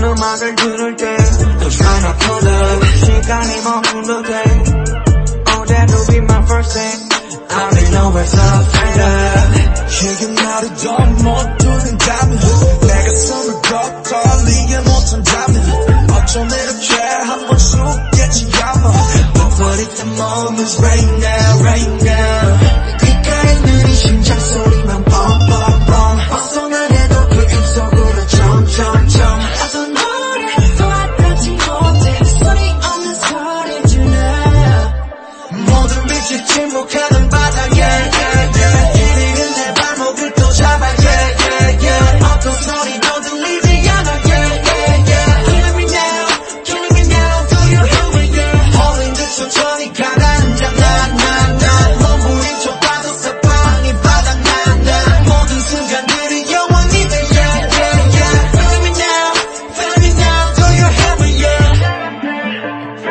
음악을 들을 때 또 trying to pull up 시간이 멈춘 듯해 Oh that'll be my first thing I already know where's up straight up 지금 나를 더 못 두는다면 내가 숨을 더 떨리게 못한다면 어쩜 이렇게 한 번 죽겠지 아마 But if the moment's right now, right now 귓가에 느린 심장 소리만 뻥뻥뻥 벗어난 해도 그 입속으로 점점점 어떤 노래도 와닿지 못해 소리 없는 소리 주네 모든 빛이 침묵하는 바다 yeah, yeah, yeah. 이리는 내 발목을 또 잡아 yeah, yeah, yeah. 어떤 소리도 들리지 않아 yeah, yeah, yeah. Killing me now, killing me now Do you hear me yeah 홀린 듯 천천히 가라앉아 나나나 몸부림 좁아도 사방이 바닥난다 모든 순간들이 영원히 돼 yeah, yeah, yeah. Feeling me now, feeling me now Do you hear me yeah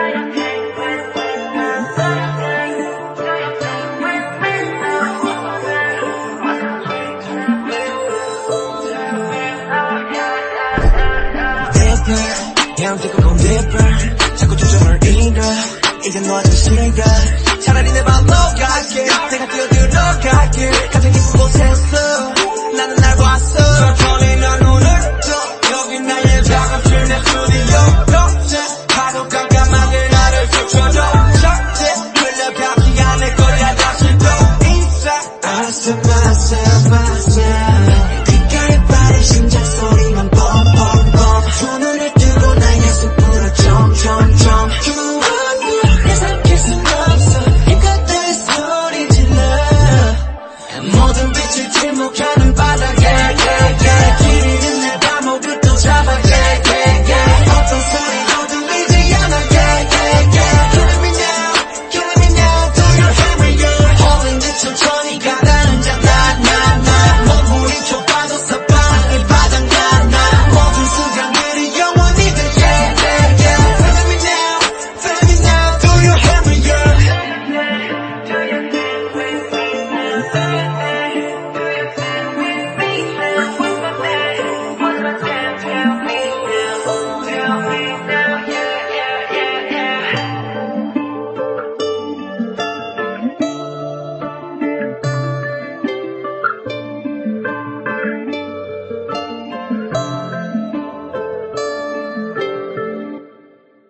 그냥 뜨거운 뒷발 자꾸 조정을 잃어 이제 너한테 싫으니까 차라리 내 발로 갈게 내가 뛰어들어갈게 가장 깊은 곳에서 나는 날 봤어 천천히 난 눈을